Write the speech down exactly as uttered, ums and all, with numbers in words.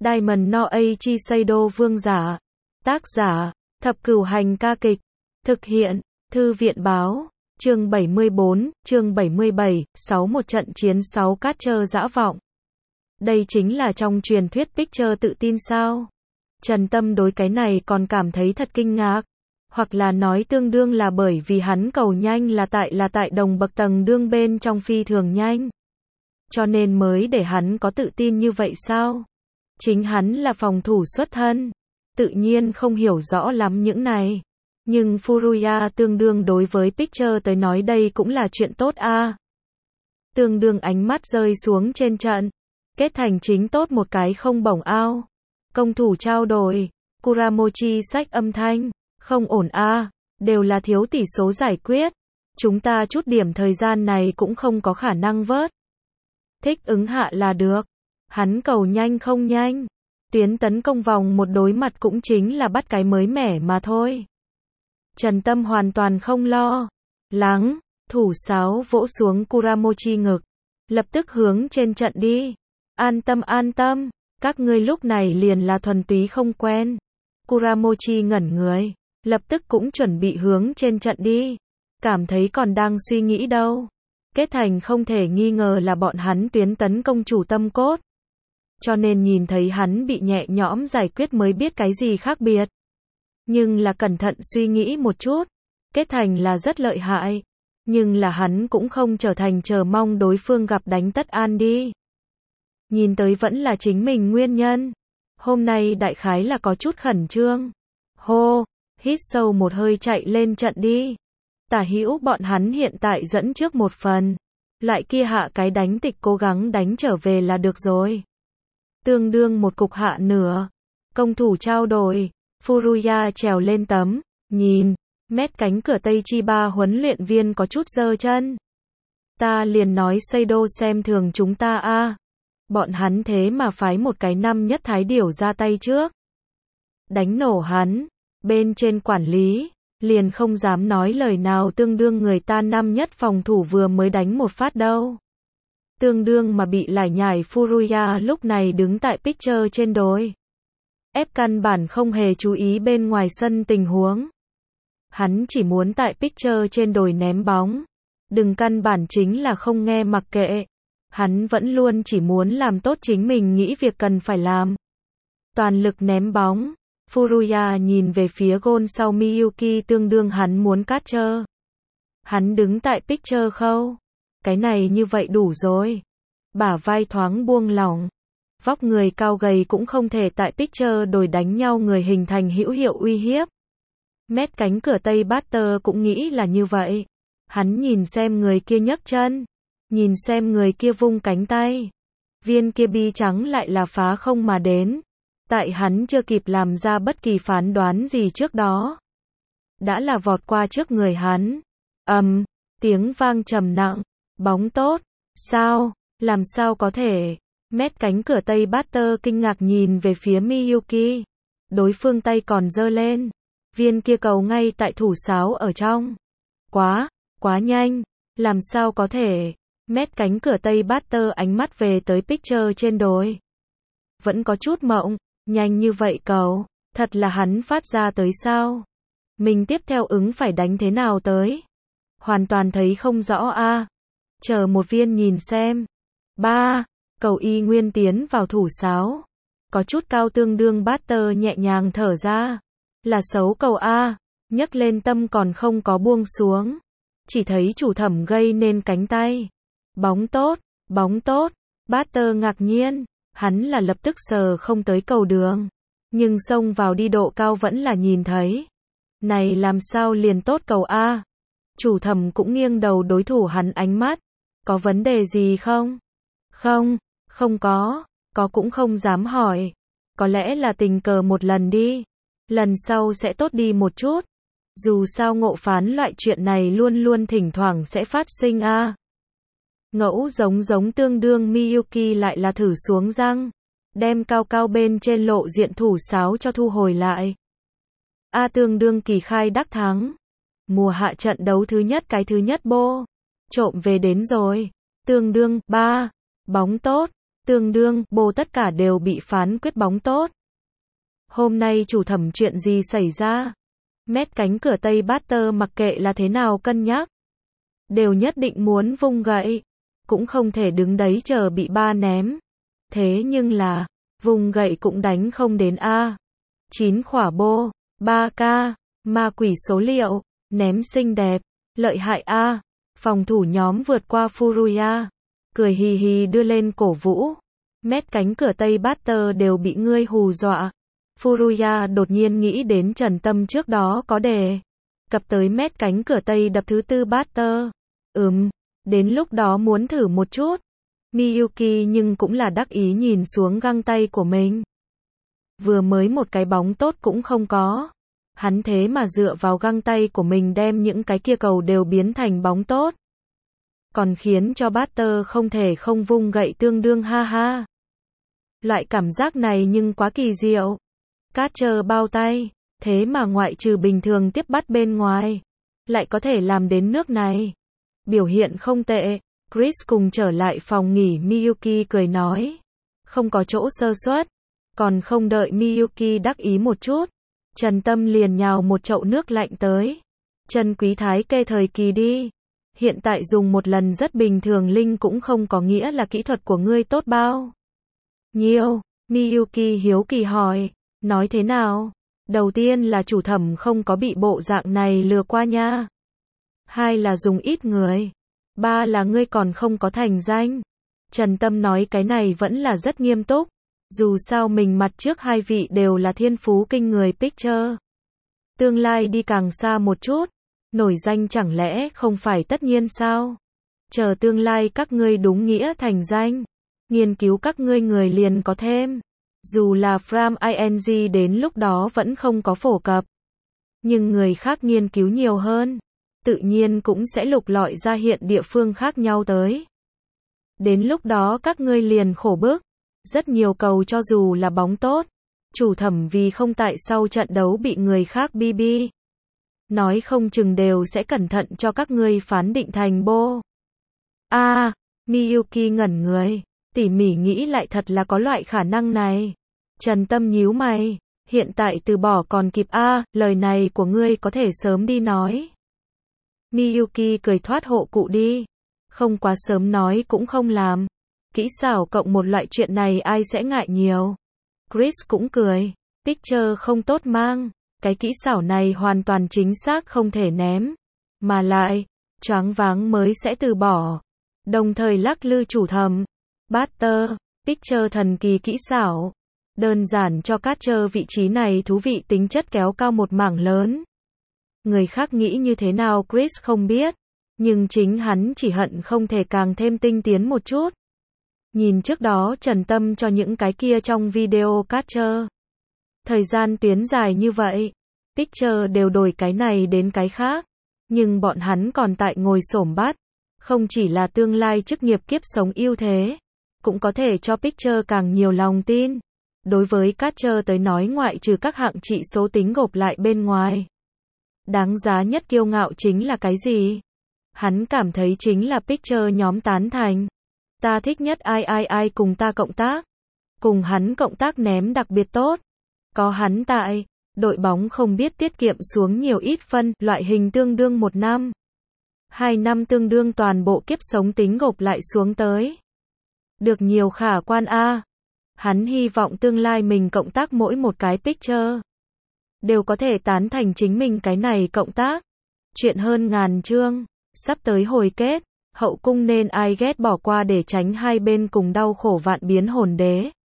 Diamond no Aichi Seido vương giả. Tác giả, Thập Cửu Hành ca kịch. Thực hiện, Thư viện báo. Chương bảy mươi bốn, chương bảy mươi bảy, sáu một trận chiến sáu cát trơ dã vọng. Đây chính là trong truyền thuyết Picture tự tin sao? Trần Tâm đối cái này còn cảm thấy thật kinh ngạc. Hoặc là nói tương đương là bởi vì hắn cầu nhanh là tại là tại đồng bậc tầng đương bên trong phi thường nhanh. Cho nên mới để hắn có tự tin như vậy sao? Chính hắn là phòng thủ xuất thân. Tự nhiên không hiểu rõ lắm những này. Nhưng Furuya tương đương đối với Picture tới nói đây cũng là chuyện tốt a. À. Tương đương ánh mắt rơi xuống trên trận. Kết thành chính tốt một cái không bổng ao. Công thủ trao đổi. Kuramochi xách âm thanh. Không ổn a, à. Đều là thiếu tỷ số giải quyết. Chúng ta chút điểm thời gian này cũng không có khả năng vớt. Thích ứng hạ là được. Hắn cầu nhanh không nhanh. Tuyến tấn công vòng một đối mặt cũng chính là bắt cái mới mẻ mà thôi. Trần Tâm hoàn toàn không lo lắng, thủ sáo vỗ xuống Kuramochi ngực, lập tức hướng trên trận đi. An tâm an tâm, các ngươi lúc này liền là thuần túy không quen. Kuramochi ngẩn người, lập tức cũng chuẩn bị hướng trên trận đi. Cảm thấy còn đang suy nghĩ đâu. Kết thành không thể nghi ngờ là bọn hắn tuyến tấn công chủ tâm cốt. Cho nên nhìn thấy hắn bị nhẹ nhõm giải quyết mới biết cái gì khác biệt. Nhưng là cẩn thận suy nghĩ một chút. Kết thành là rất lợi hại. Nhưng là hắn cũng không trở thành chờ mong đối phương gặp đánh tất an đi. Nhìn tới vẫn là chính mình nguyên nhân. Hôm nay đại khái là có chút khẩn trương. Hô, hít sâu một hơi chạy lên trận đi. Tả hữu bọn hắn hiện tại dẫn trước một phần. Lại kia hạ cái đánh tịch cố gắng đánh trở về là được rồi. Tương đương một cục hạ nửa. Công thủ trao đổi. Furuya trèo lên tấm. Nhìn. Mét cánh cửa Tây Chi ba huấn luyện viên có chút giơ chân. Ta liền nói Seido xem thường chúng ta a. À. Bọn hắn thế mà phái một cái năm nhất thái điểu ra tay trước. Đánh nổ hắn. Bên trên quản lý. Liền không dám nói lời nào tương đương người ta năm nhất phòng thủ vừa mới đánh một phát đâu. Tương đương mà bị lải nhải Furuya lúc này đứng tại Picture trên đồi. Ép căn bản không hề chú ý bên ngoài sân tình huống. Hắn chỉ muốn tại Picture trên đồi ném bóng. Đừng căn bản chính là không nghe mặc kệ. Hắn vẫn luôn chỉ muốn làm tốt chính mình nghĩ việc cần phải làm. Toàn lực ném bóng. Furuya nhìn về phía gôn sau Miyuki tương đương hắn muốn cát trơ. Hắn đứng tại Picture khâu. Cái này như vậy đủ rồi. Bả vai thoáng buông lỏng. Vóc người cao gầy cũng không thể tại Picture đồi đánh nhau người hình thành hữu hiệu uy hiếp. Mét cánh cửa Tây Batter cũng nghĩ là như vậy. Hắn nhìn xem người kia nhấc chân. Nhìn xem người kia vung cánh tay. Viên kia bi trắng lại là phá không mà đến. Tại hắn chưa kịp làm ra bất kỳ phán đoán gì trước đó. Đã là vọt qua trước người hắn. Ầm, um, tiếng vang trầm nặng. Bóng tốt. Sao? Làm sao có thể? Mét cánh cửa Tây Batter kinh ngạc nhìn về phía Miyuki. Đối phương tay còn giơ lên. Viên kia cầu ngay tại thủ sáo ở trong. Quá, quá nhanh. Làm sao có thể? Mét cánh cửa Tây Batter ánh mắt về tới Picture trên đồi. Vẫn có chút mộng. Nhanh như vậy cầu. Thật là hắn phát ra tới sao? Mình tiếp theo ứng phải đánh thế nào tới? Hoàn toàn thấy không rõ a. À. Chờ một viên nhìn xem. Ba. Cầu y nguyên tiến vào thủ sáo. Có chút cao tương đương Batter nhẹ nhàng thở ra. Là xấu cầu a. Nhấc lên tâm còn không có buông xuống. Chỉ thấy chủ thẩm gây nên cánh tay. Bóng tốt, bóng tốt. Batter ngạc nhiên. Hắn là lập tức sờ không tới cầu đường. Nhưng xông vào đi độ cao vẫn là nhìn thấy. Này làm sao liền tốt cầu a. Chủ thẩm cũng nghiêng đầu đối thủ hắn ánh mắt. Có vấn đề gì không? Không, không có. Có cũng không dám hỏi. Có lẽ là tình cờ một lần đi. Lần sau sẽ tốt đi một chút. Dù sao ngộ phán loại chuyện này luôn luôn thỉnh thoảng sẽ phát sinh a. À. Ngẫu giống giống tương đương Miyuki lại là thử xuống răng. Đem cao cao bên trên lộ diện thủ sáo cho thu hồi lại. A à, tương đương kỳ khai đắc thắng. Mùa hạ trận đấu thứ nhất cái thứ nhất bô. Trộm về đến rồi. Tương đương, ba. Bóng tốt. Tương đương, bô tất cả đều bị phán quyết bóng tốt. Hôm nay chủ thẩm chuyện gì xảy ra? Mét cánh cửa Tây Batter mặc kệ là thế nào cân nhắc, đều nhất định muốn vung gậy, cũng không thể đứng đấy chờ bị ba ném. Thế nhưng là, vùng gậy cũng đánh không đến a. chín khỏa bô, ba k, ma quỷ số liệu, ném xinh đẹp, lợi hại a. Phòng thủ nhóm vượt qua Furuya, cười hì hì đưa lên cổ vũ. Mét cánh cửa Tây Batter đều bị ngươi hù dọa. Furuya đột nhiên nghĩ đến Trần Tâm trước đó có đề cập tới mét cánh cửa Tây đập thứ tư Batter. Ừm, đến lúc đó muốn thử một chút. Miyuki nhưng cũng là đắc ý nhìn xuống găng tay của mình. Vừa mới một cái bóng tốt cũng không có. Hắn thế mà dựa vào găng tay của mình đem những cái kia cầu đều biến thành bóng tốt. Còn khiến cho Batter không thể không vung gậy tương đương ha ha. Loại cảm giác này nhưng quá kỳ diệu. Catcher bao tay, thế mà ngoại trừ bình thường tiếp bắt bên ngoài, lại có thể làm đến nước này. Biểu hiện không tệ. Chris cùng trở lại phòng nghỉ, Miyuki cười nói. Không có chỗ sơ suất. Còn không đợi Miyuki đắc ý một chút, Trần Tâm liền nhào một chậu nước lạnh tới. Trần Quý Thái kê thời kỳ đi. Hiện tại dùng một lần rất bình thường linh cũng không có nghĩa là kỹ thuật của ngươi tốt bao nhiêu. Miyuki hiếu kỳ hỏi. Nói thế nào? Đầu tiên là chủ thẩm không có bị bộ dạng này lừa qua nha. Hai là dùng ít người. Ba là ngươi còn không có thành danh. Trần Tâm nói cái này vẫn là rất nghiêm túc. Dù sao mình mặt trước hai vị đều là thiên phú kinh người picture. Tương lai đi càng xa một chút. Nổi danh chẳng lẽ không phải tất nhiên sao? Chờ tương lai các ngươi đúng nghĩa thành danh. Nghiên cứu các ngươi người liền có thêm. Dù là From ing đến lúc đó vẫn không có phổ cập. Nhưng người khác nghiên cứu nhiều hơn. Tự nhiên cũng sẽ lục lọi ra hiện địa phương khác nhau tới. Đến lúc đó các ngươi liền khổ bức. Rất nhiều cầu cho dù là bóng tốt. Chủ thẩm vì không tại sau trận đấu bị người khác bi bi. Nói không chừng đều sẽ cẩn thận cho các ngươi phán định thành bô. A, à, Miyuki ngẩn người. Tỉ mỉ nghĩ lại thật là có loại khả năng này. Trần Tâm nhíu mày. Hiện tại từ bỏ còn kịp a, à, lời này của ngươi có thể sớm đi nói. Miyuki cười thoát hộ cụ đi. Không quá sớm nói cũng không làm. Kỹ xảo cộng một loại chuyện này ai sẽ ngại nhiều. Chris cũng cười. Picture không tốt mang. Cái kỹ xảo này hoàn toàn chính xác không thể ném. Mà lại, choáng váng mới sẽ từ bỏ. Đồng thời lắc lư chủ thẩm. Batter, Picture thần kỳ kỹ xảo. Đơn giản cho catcher vị trí này thú vị tính chất kéo cao một mảng lớn. Người khác nghĩ như thế nào Chris không biết. Nhưng chính hắn chỉ hận không thể càng thêm tinh tiến một chút. Nhìn trước đó Trần Tâm cho những cái kia trong video catcher. Thời gian tuyến dài như vậy. Picture đều đổi cái này đến cái khác. Nhưng bọn hắn còn tại ngồi xổm bắt. Không chỉ là tương lai chức nghiệp kiếp sống ưu thế. Cũng có thể cho Picture càng nhiều lòng tin. Đối với catcher tới nói ngoại trừ các hạng trị số tính gộp lại bên ngoài. Đáng giá nhất kiêu ngạo chính là cái gì? Hắn cảm thấy chính là Picture nhóm tán thành. Ta thích nhất ai ai ai cùng ta cộng tác. Cùng hắn cộng tác ném đặc biệt tốt. Có hắn tại, đội bóng không biết tiết kiệm xuống nhiều ít phân, loại hình tương đương một năm. Hai năm tương đương toàn bộ kiếp sống tính gộp lại xuống tới. Được nhiều khả quan a. Hắn hy vọng tương lai mình cộng tác mỗi một cái Picture. Đều có thể tán thành chính mình cái này cộng tác. Chuyện hơn ngàn chương. Sắp tới hồi kết. Hậu cung nên ai ghét bỏ qua để tránh hai bên cùng đau khổ vạn biến hồn đế.